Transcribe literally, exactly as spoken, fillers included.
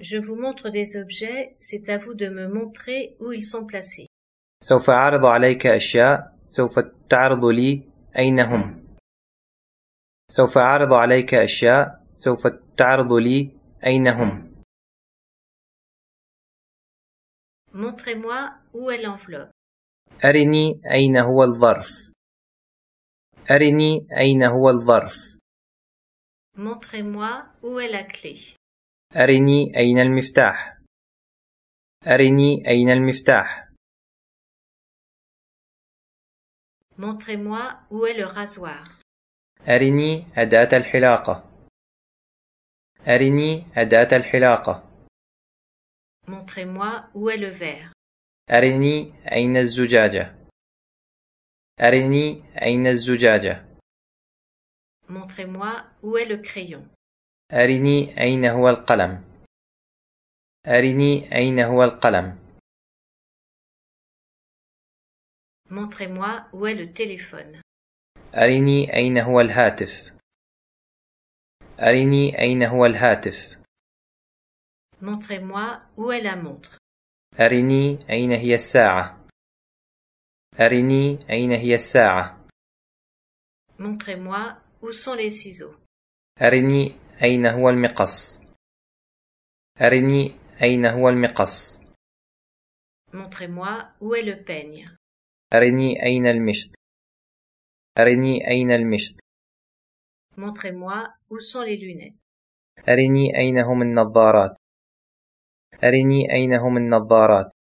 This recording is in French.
Je vous montre des objets, c'est à vous de me montrer où ils sont placés. سوف أعرض عليك أشياء. سوف تعرض لي أين هم. سوف أعرض عليك أشياء. سوف تعرض لي أين هم. Montrez-moi où est l'enveloppe. أرني أين هو الظرف. أرني أين هو الظرف. Montrez-moi où est la clé. أرني أين المفتاح. أرني أين المفتاح. Montrez-moi où est le rasoir. أرني أداة الحلاقة. أرني أداة الحلاقة. Montrez-moi où est le verre. أرني أين الزجاجة. أرني أين الزجاجة. Montrez-moi où est le crayon. أرني أين هو القلم. أرني أين هو القلم. Montrez-moi où est le téléphone. أرني أين هو الهاتف. أرني أين هو الهاتف. Montrez-moi où est la montre. أرني أين هي الساعة. أرني أين هي الساعة. Montrez-moi où sont les ciseaux. أرني أين هو المقص. أرني أين هو المقص. Montrez-moi où est le peigne. أرني أين المشط. أرني أين المشط. Montrez-moi où sont les lunettes. أرني أين هم النظارات. أرني أين هم النظارات.